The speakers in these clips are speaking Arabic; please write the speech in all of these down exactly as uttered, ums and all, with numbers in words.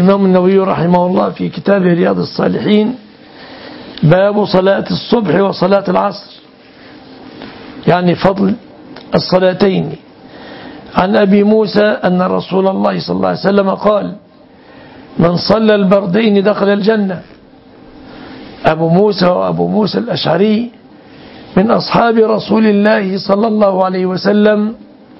الإمام النووي رحمه الله في كتاب رياض الصالحين باب صلاة الصبح وصلاة العصر، يعني فضل الصلاتين. عن أبي موسى أن رسول الله صلى الله عليه وسلم قال: من صلى البردين دخل الجنة. أبو موسى وأبو موسى الأشعري من أصحاب رسول الله صلى الله عليه وسلم،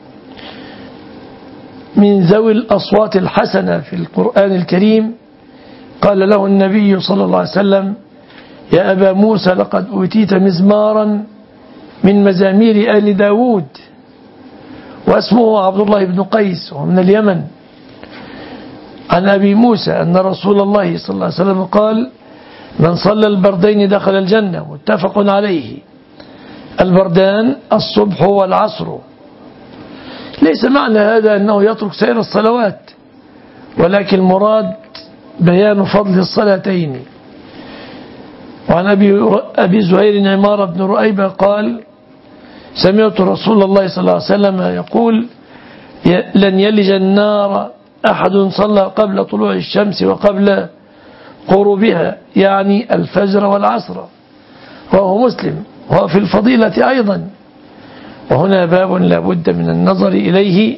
من ذوي الأصوات الحسنة في القرآن الكريم. قال له النبي صلى الله عليه وسلم: يا أبا موسى لقد أوتيت مزمارا من مزامير آل داود. واسمه عبد الله بن قيس ومن اليمن. عن أبي موسى أن رسول الله صلى الله عليه وسلم قال: من صلى البردين دخل الجنة. متفق عليه. البردان الصبح والعصر. ليس معنى هذا أنه يترك سائر الصلوات، ولكن المراد بيان فضل الصلاتين. وعن أبي, أبي زهير عمار بن رؤيبة قال: سمعت رسول الله صلى الله عليه وسلم يقول: لن يلج النار أحد صلى قبل طلوع الشمس وقبل غروبها، يعني الفجر والعصر. رواه مسلم. وهو في الفضيلة أيضا. وهنا باب لا بد من النظر إليه.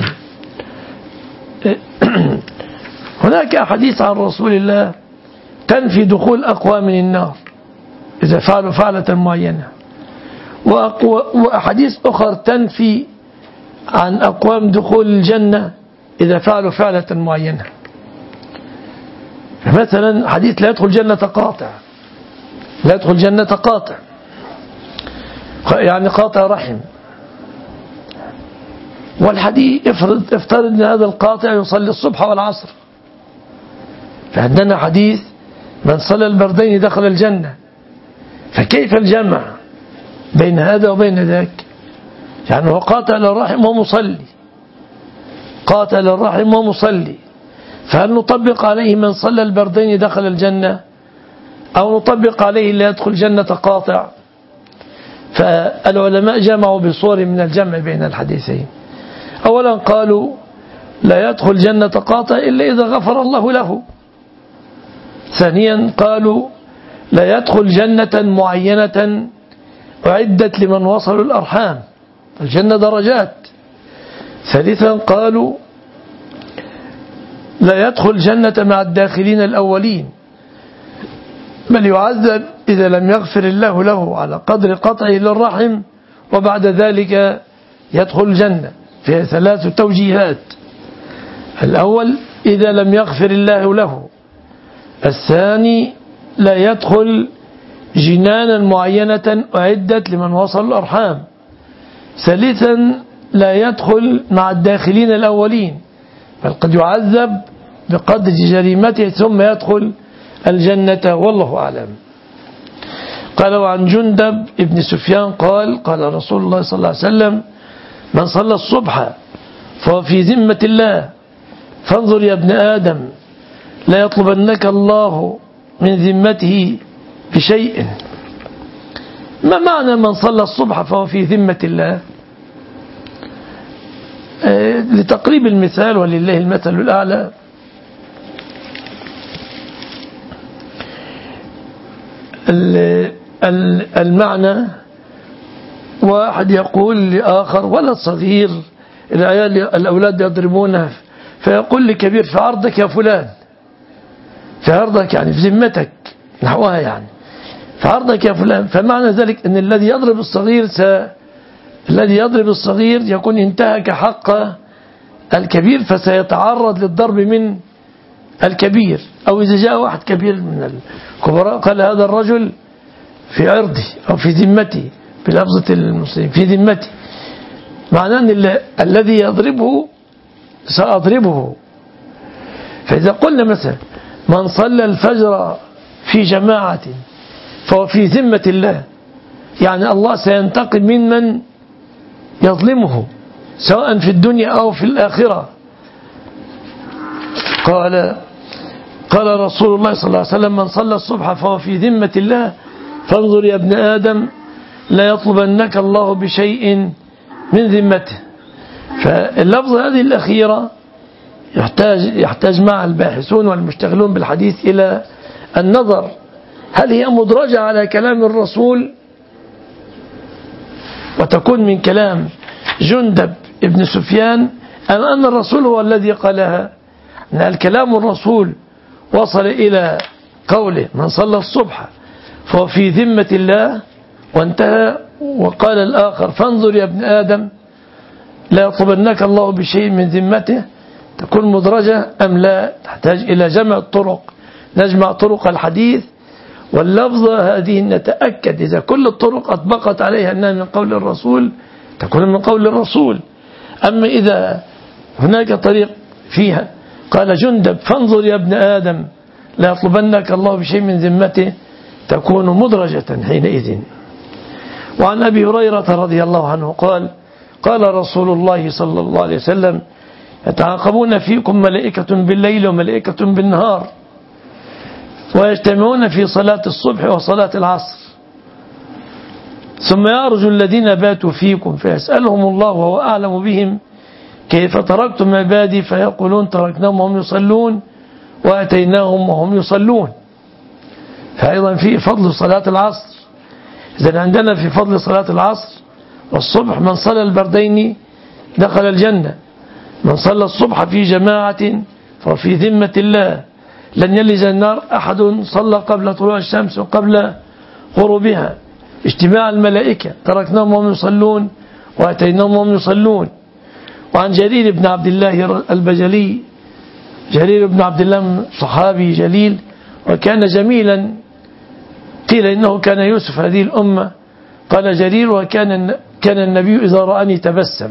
هناك أحاديث عن رسول الله تنفي دخول أقوام من النار إذا فعلوا فعلة معينة، وأحاديث أخرى تنفي عن أقوام دخول الجنة إذا فعلوا فعلة معينة. مثلا حديث لا يدخل جنة قاطع، لا يدخل جنة قاطع يعني قاطع رحم. والحديث افترض, افترض أن هذا القاطع يصلي الصبح والعصر، فعندنا حديث من صلى البردين دخل الجنة. فكيف الجمع بين هذا وبين ذاك؟ يعني هو قاتل الرحم ومصلي، قاتل الرحم ومصلي، فهل نطبق عليه من صلى البردين دخل الجنة، أو نطبق عليه لا يدخل جنة قاطع؟ فالعلماء جمعوا بصور من الجمع بين الحديثين. أولا قالوا لا يدخل جنة قاطع إلا إذا غفر الله له. ثانيا قالوا لا يدخل جنة معينة أعدت لمن وصلوا الأرحام، الجنة درجات. ثالثا قالوا لا يدخل جنة مع الداخلين الأولين، بل يعذب إذا لم يغفر الله له على قدر قطعه للرحم، وبعد ذلك يدخل الجنة. فيها ثلاث توجيهات: الأول إذا لم يغفر الله له، الثاني لا يدخل جنانا معينة أعدت لمن وصل الأرحام، ثالثا لا يدخل مع الداخلين الأولين، بل قد يعذب بقدر جريمته ثم يدخل الجنة، والله أعلم. قال: وعن جندب ابن سفيان قال: قال رسول الله صلى الله عليه وسلم: من صلى الصبح فهو في ذمة الله، فانظر يا ابن آدم لا يطلبنك الله من ذمته بشيء. ما معنى من صلى الصبح فهو في ذمة الله؟ آه لتقريب المثال ولله المثل الأعلى، المعنى واحد يقول لآخر: ولد صغير العيال الأولاد يضربونه، فيقول لكبير: في عرضك يا فلان، في عرضك يعني في ذمتك، نحوها يعني في عرضك يا فلان. فمعنى ذلك أن الذي يضرب الصغير س... الذي يضرب الصغير يكون انتهك حق الكبير، فسيتعرض للضرب من الكبير. أو إذا جاء واحد كبير من الكبراء قال: هذا الرجل في عرضي أو في ذمتي، بلفظة المسلم في ذمتي، معناه أن الذي يضربه سأضربه. فإذا قلنا مثلا من صلى الفجر في جماعة فهو في ذمة الله، يعني الله سينتقم من من يظلمه سواء في الدنيا أو في الآخرة. قال قال رسول الله صلى الله عليه وسلم: من صلى الصبح فهو في ذمة الله، فانظر يا ابن آدم لا يطلبنك الله بشيء من ذمته. فاللفظ هذه الأخيرة يحتاج, يحتاج مع الباحثون والمشتغلون بالحديث إلى النظر هل هي مدرجة على كلام الرسول وتكون من كلام جندب ابن سفيان أم أن الرسول هو الذي قالها. أن الكلام الرسول وصل إلى قوله من صلى الصبح فهو في ذمة الله وانتهى، وقال الآخر فانظر يا ابن آدم لا يطلبنك الله بشيء من ذمته، تكون مدرجة أم لا؟ تحتاج إلى جمع الطرق، نجمع طرق الحديث واللفظة هذه نتأكد إذا كل الطرق أطبقت عليها أنها من قول الرسول تكون من قول الرسول. أما إذا هناك طريق فيها قال جندب فانظر يا ابن آدم لا يطلبنك الله بشيء من ذمته تكون مدرجة حينئذ. وعن أبي هريرة رضي الله عنه قال قال رسول الله صلى الله عليه وسلم يتعاقبون فيكم ملائكة بالليل وملائكة بالنهار ويجتمعون في صلاة الصبح وصلاة العصر ثم يرجو الذين باتوا فيكم فيسألهم الله وهو أعلم بهم كيف تركتم عبادي فيقولون تركناهم وهم يصلون وأتيناهم وهم يصلون. فأيضا في فضل صلاة العصر، إذن عندنا في فضل صلاة العصر والصبح من صلى البردين دخل الجنة، من صلى الصبح في جماعة ففي ذمة الله لن يلج النار أحد صلى قبل طلوع الشمس وقبل غروبها. اجتماع الملائكة تركناهم وهم يصلون وأتيناهم وهم يصلون. وعن جرير بن عبد الله البجلي، جرير بن عبد الله صحابي جليل وكان جميلا، قيل إنه كان يوسف هذه الأمة. قال جرير وكان كان النبي إذا رآني تبسم.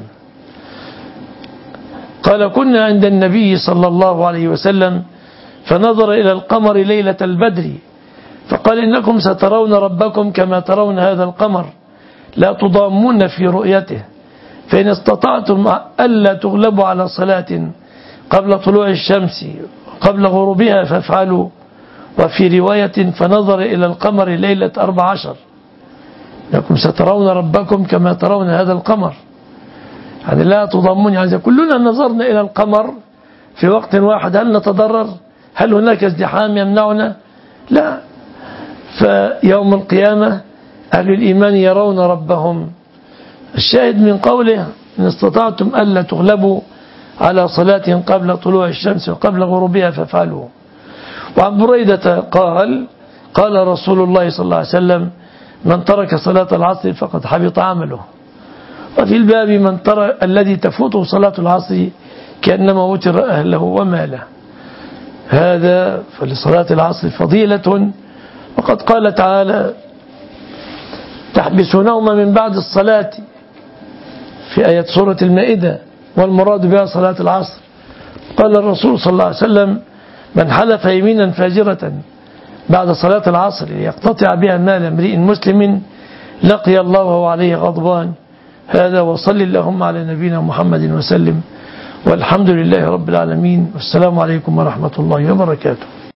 قال كنا عند النبي صلى الله عليه وسلم فنظر إلى القمر ليلة البدر فقال إنكم سترون ربكم كما ترون هذا القمر لا تضامون في رؤيته، فإن استطعتم ألا تغلبوا على صلاة قبل طلوع الشمس قبل غروبها فافعلوا. وفي رواية فنظر إلى القمر ليلة أربع عشر إنكم سترون ربكم كما ترون هذا القمر، يعني لا تضامون. يعني كلنا نظرنا إلى القمر في وقت واحد هل نتضرر؟ هل هناك ازدحام يمنعنا؟ لا. فيوم القيامة أهل الإيمان يرون ربهم. الشاهد من قوله إن استطعتم ألا تغلبوا على صلاة قبل طلوع الشمس وقبل غروبها فافعلوا. وعن بريدة قال قال رسول الله صلى الله عليه وسلم من ترك صلاة العصر فقد حبط عمله. وفي الباب من ترك الذي تفوته صلاة العصر كأنما وتر أهله وماله. هذا فلصلاة العصر فضيلة، وقد قال تعالى تحبسونهم من بعد الصلاة في آية سورة المائدة والمراد بها صلاة العصر. قال الرسول صلى الله عليه وسلم من حلف يمينا فاجرة بعد صلاة العصر يقتطع بها مال امرئ مسلم لقي الله وهو عليه غضبان. هذا وصل اللهم على نبينا محمد وسلم، والحمد لله رب العالمين، والسلام عليكم ورحمة الله وبركاته.